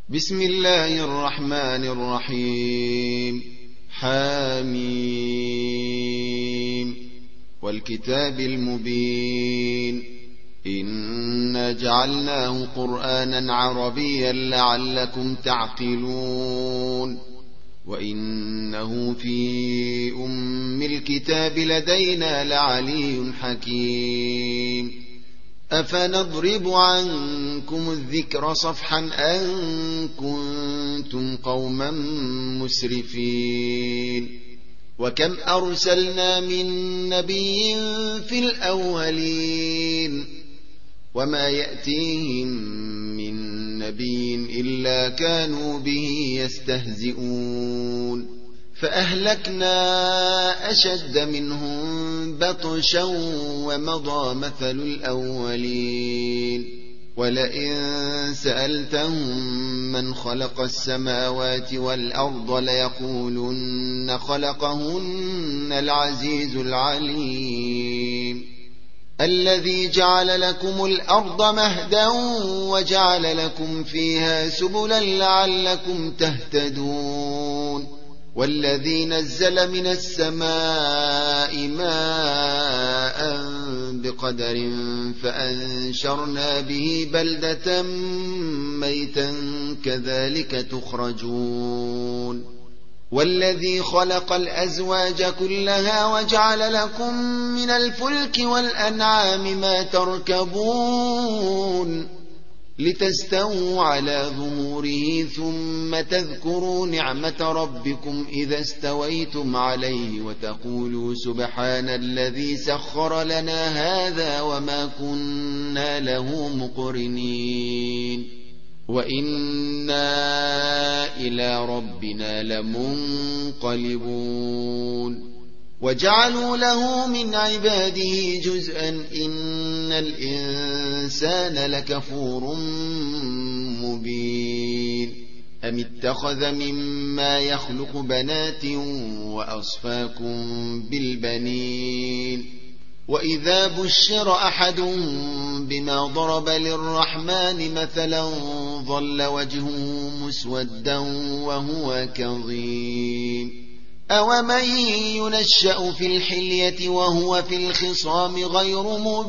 بسم الله الرحمن الرحيم. حميم والكتاب المبين. إنا جعلناه قرآنا عربيا لعلكم تعقلون. وإنه في أم الكتاب لدينا لعلي حكيم. أفنضرب عنكم الذكر صفحا أن كنتم قوما مسرفين. وكم أرسلنا من نبي في الأولين وما يأتيهم من نبي إلا كانوا به يستهزئون. فأهلكنا أشد منهم بطشا ومضى مثل الأولين. ولئن سألتهم من خلق السماوات والأرض ليقولن خلقهن العزيز العليم. الذي جعل لكم الأرض مهدا وجعل لكم فيها سبلا لعلكم تهتدون. والذي نزل من السماء ماء بقدر فأنشرنا به بلدة ميتا كذلك تخرجون. والذي خلق الأزواج كلها وجعل لكم من الفلك والأنعام ما تركبون لتستووا على ظهوره ثم تذكروا نعمة ربكم إذا استويتم عليه وتقولوا سبحان الذي سخر لنا هذا وما كنا له مقرنين وإنا إلى ربنا لمنقلبون. وجعلوا له من عباده جزءا إن الإنسان لكفور مبين. أم اتخذ مما يخلق بنات وأصفاكم بالبنين. وإذا بشر أحد بما ضرب للرحمن مثلا ظل وجهه مسودا وهو كظيم. أومن ينشأ في الحلية وهو في الخصام غير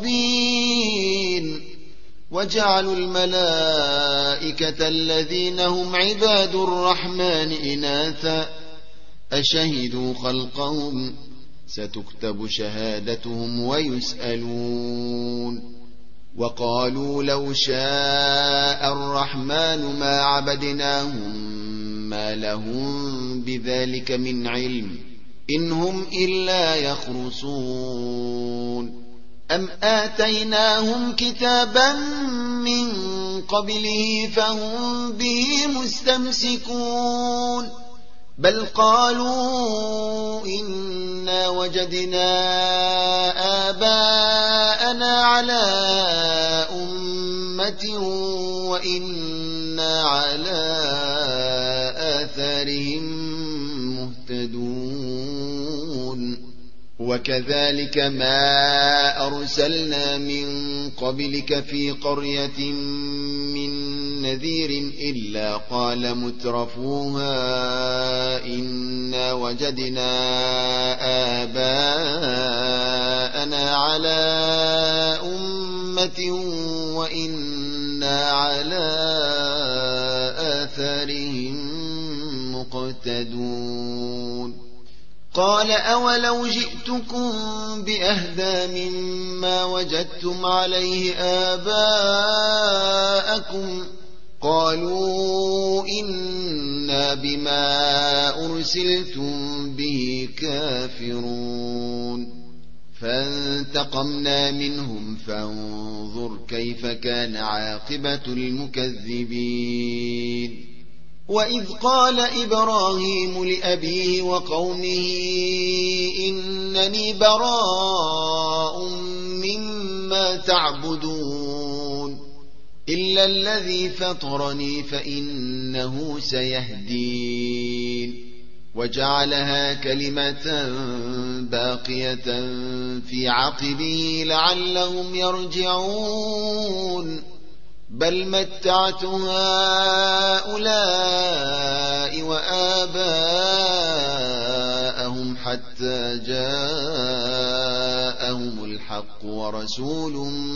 مبين. وجعلوا الملائكة الذين هم عباد الرحمن إناثا أشهدوا خلقهم ستكتب شهادتهم ويسألون. وقالوا لو شاء الرحمن ما عبدناهم ما لهم بذلك من علم إن هم إلا يخرصون. أم آتيناهم كتابا من قبله فهم به مستمسكون. بل قالوا إنا وجدنا آباءنا على أمة وإنا على آثارهم مهتدون. وكذلك ما أرسلنا من قبلك في قرية من نذير إلا قال مترفوها إنا وجدنا آباءنا على أمة وإنا على آثارهم مقتدون. قال أولو جئتكم بأهدى مما وجدتم عليه آباءكم قالوا إنا بما أرسلتم به كافرون. فانتقمنا منهم فانظر كيف كان عاقبة المكذبين. وإذ قال إبراهيم لأبيه وقومه إنني براء مما تعبدون إلا الذي فطرني فإنه سيهدين. وجعلها كلمة باقية في عقبه لعلهم يرجعون. بل متعت هؤلاء هؤلاء وآباءهم حتى جاءهم الحق ورسول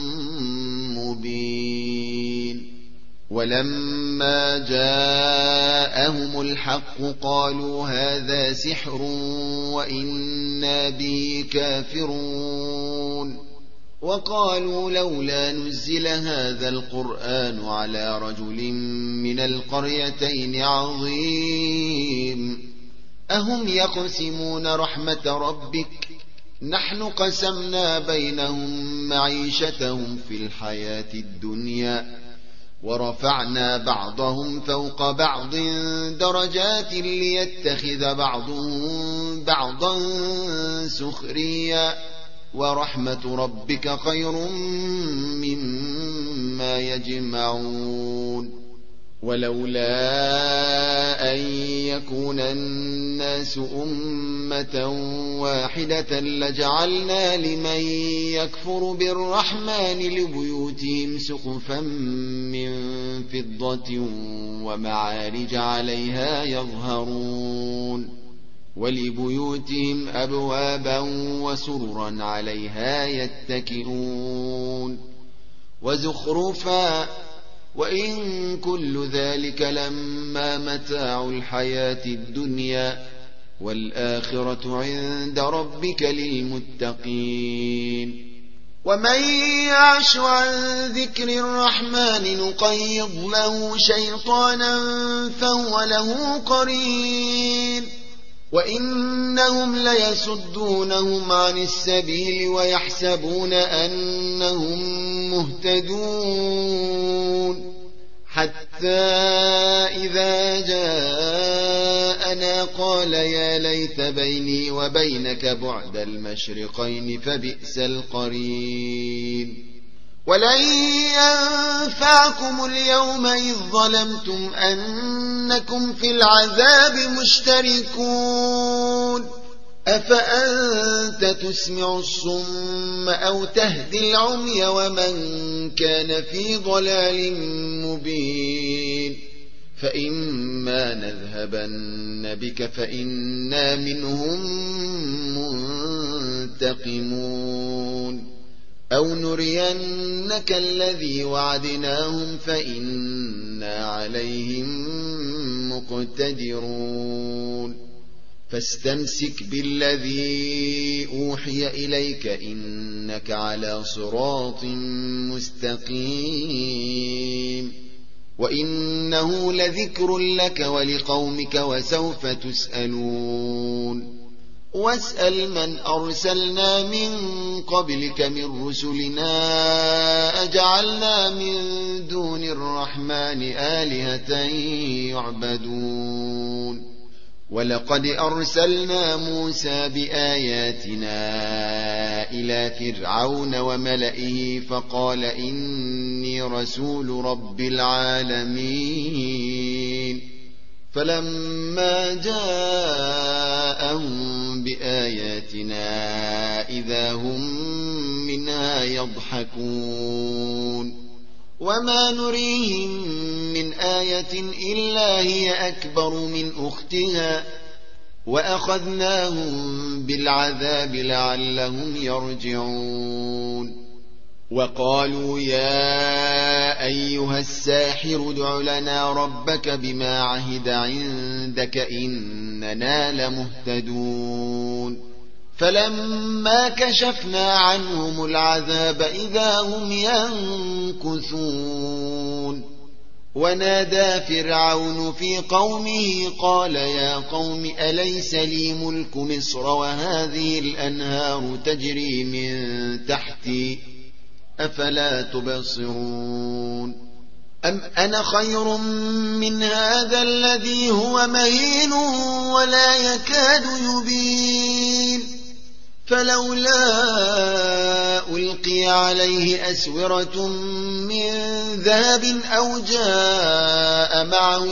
مبين. ولما جاءهم الحق قالوا هذا سحر وإنا به كافرون. وقالوا لولا نزل هذا القرآن على رجل من القريتين عظيم. أهم يقسمون رحمة ربك نحن قسمنا بينهم معيشتهم في الحياة الدنيا ورفعنا بعضهم فوق بعض درجات ليتخذ بعضهم بعضا سخريا ورحمة ربك خير مما يجمعون. ولولا أن يكون الناس أمة واحدة لجعلنا لمن يكفر بالرحمن لبيوتهم سقفا من فضة ومعارج عليها يظهرون ولبيوتهم أبوابا وسررا عليها يتكئون وزخرفا وإن كل ذلك لما متاع الحياة الدنيا والآخرة عند ربك للمتقين. ومن يعش عن ذكر الرحمن نقيض له شيطانا فهو له قرين وإنهم ليصدونهم عن السبيل ويحسبون أنهم مهتدون حتى إذا جاءنا قال يا ليت بيني وبينك بعد المشرقين فبئس القرين. ولن ينفعكم اليوم إذ ظلمتم أنكم في العذاب مشتركون. أفأنت تسمع الصم أو تهدي العمي ومن كان في ضلال مبين. فإما نذهبن بك فإنا منهم منتقمون أو نرينك الذي وعدناهم فإنا عليهم مقتدرون. فاستمسك بالذي أوحي إليك إنك على صراط مستقيم وإنه لذكر لك ولقومك وسوف تسألون. واسأل من أرسلنا من قبلك من رسلنا أجعلنا من دون الرحمن آلهة يعبدون. ولقد أرسلنا موسى بآياتنا إلى فرعون وملئه فقال إني رسول رب العالمين. فلما جاءهم بآياتنا إذا هم منها يضحكون. وما نريهم من آية إلا هي أكبر من أختها وأخذناهم بالعذاب لعلهم يرجعون. وقالوا يا أيها الساحر ادع لنا ربك بما عهد عندك إننا لمهتدون. فلما كشفنا عنهم العذاب إذا هم ينكثون. ونادى فرعون في قومه قال يا قوم أليس لي ملك مصر وهذه الأنهار تجري من تحتي أفلا تبصرون. أم أنا خير من هذا الذي هو مهين ولا يكاد يبين. فلولا ألقي عليه أسورة من ذهب أو جاء معه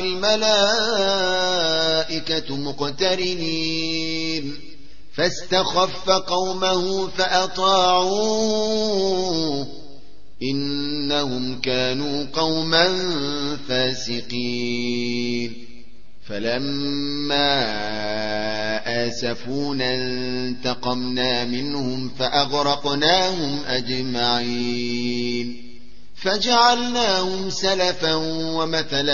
الملائكة مقترنين فاستخف قومه فأطاعوه إنهم كانوا قوما فاسقين فلما آسفونا انتقمنا منهم فأغرقناهم أجمعين فجعلناهم سلفا ومثلا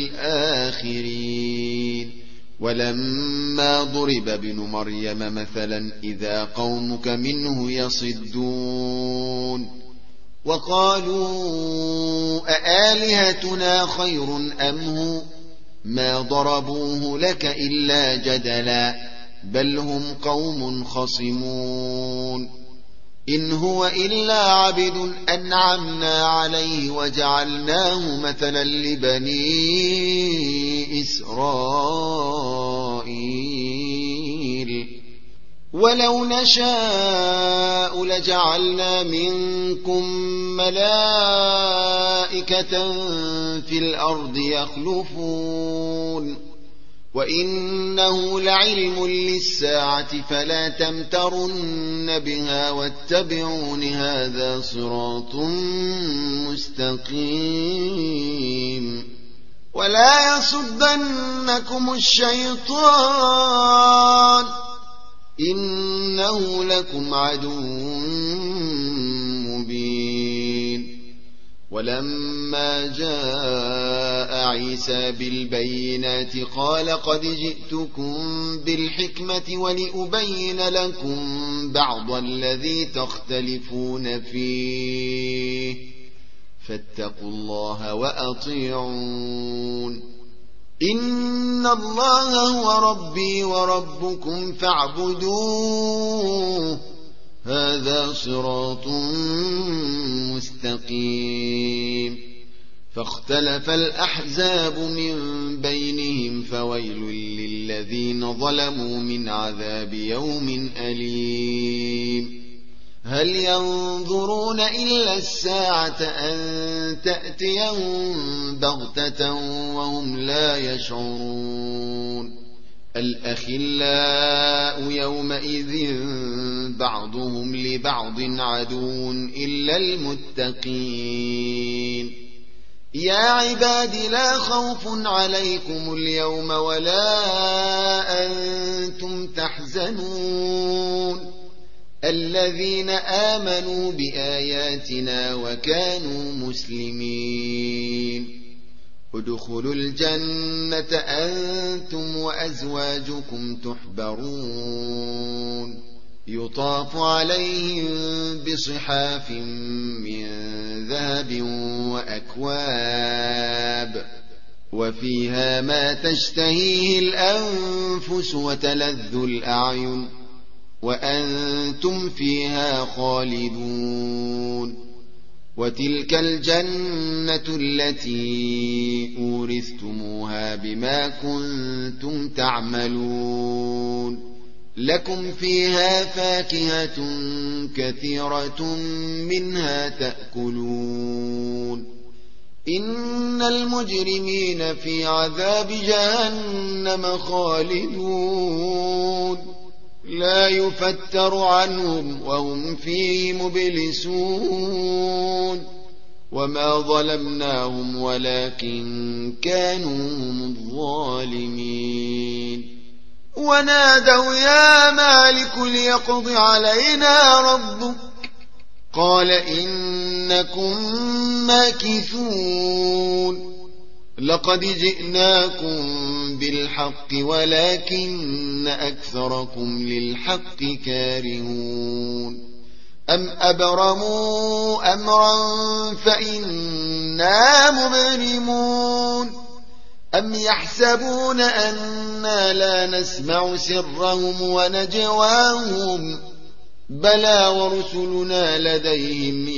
للآخرين ولما ضرب ابن مريم مثلا إذا قومك منه يصدون وقالوا أآلهتنا خير أم هو ما ضربوه لك إلا جدلا بل هم قوم خصمون إن هو إلا عبد أنعمنا عليه وجعلناه مثلا لبني إسرائيل ولو نشاء لجعلنا منكم ملائكة في الأرض يخلفون وإنه لعلم للساعة فلا تمترن بها واتبعون هذا صراط مستقيم ولا يصدنكم الشيطان إنه لكم عدو مبين ولما جاء عيسى بالبينات قال قد جئتكم بالحكمة ولأبين لكم بعض الذي تختلفون فيه فاتقوا الله وأطيعون إن الله هو ربي وربكم فاعبدوه هذا صراط مستقيم فاختلف الأحزاب من بينهم فويل للذين ظلموا من عذاب يوم أليم هل ينظرون إلا الساعة أن تأتيهم بغتة وهم لا يشعرون الأخلاء يومئذ بعضهم لبعض عدو إلا المتقين يا عباد لا خوف عليكم اليوم ولا أنتم تحزنون الذين آمنوا بآياتنا وكانوا مسلمين ادخلوا الجنة أنتم وأزواجكم تحبرون يطاف عليهم بصحاف من ذهب وأكواب وفيها ما تشتهيه الأنفس وتلذ الأعين وأنتم فيها خالدون وتلك الجنة التي أورثتموها بما كنتم تعملون لكم فيها فاكهة كثيرة منها تأكلون إن المجرمين في عذاب جهنم خالدون لا يفتر عنهم وهم فيه مبلسون وما ظلمناهم ولكن كانوا هم الظالمين ونادوا يا مالك ليقض علينا ربك قال إنكم ماكثون لقد جئناكم بالحق ولكن أكثركم للحق كارهون أم أبرموا أمرا فإنا مبرمون أم يحسبون أنا لا نسمع سرهم ونجواهم بلى ورسلنا لديهم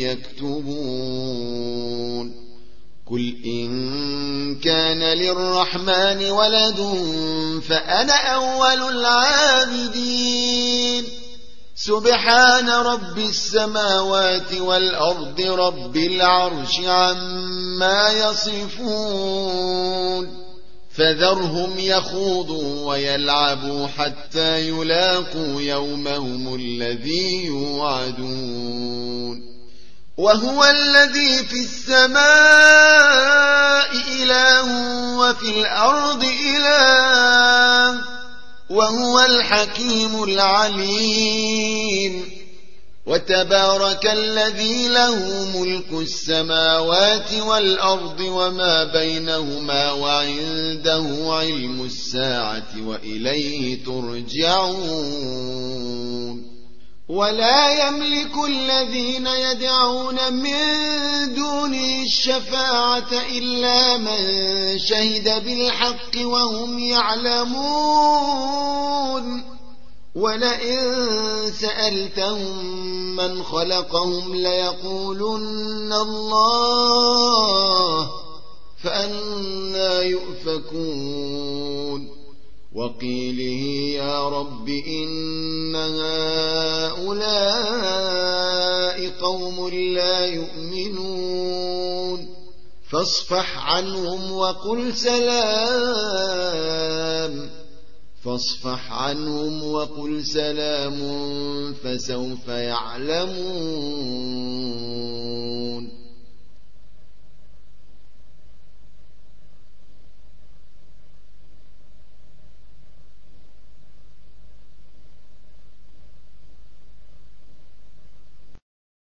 يكتبون قل إن كان للرحمن ولد فأنا أول العابدين سبحان رب السماوات والأرض رب العرش عما يصفون فذرهم يخوضوا ويلعبوا حتى يلاقوا يومهم الذي يوعدون وهو الذي في السماء إله وفي الأرض إله وهو الحكيم العليم وتبارك الذي له ملك السماوات والأرض وما بينهما وعنده علم الساعة وإليه ترجعون ولا يملك الذين يدعون من دونه الشفاعة إلا من شهد بالحق وهم يعلمون ولئن سألتهم من خلقهم ليقولن الله فأنى يؤفكون وقيله يا رب إن هؤلاء قوم لا يؤمنون فاصفح عنهم وقل سلام فسوف يعلمون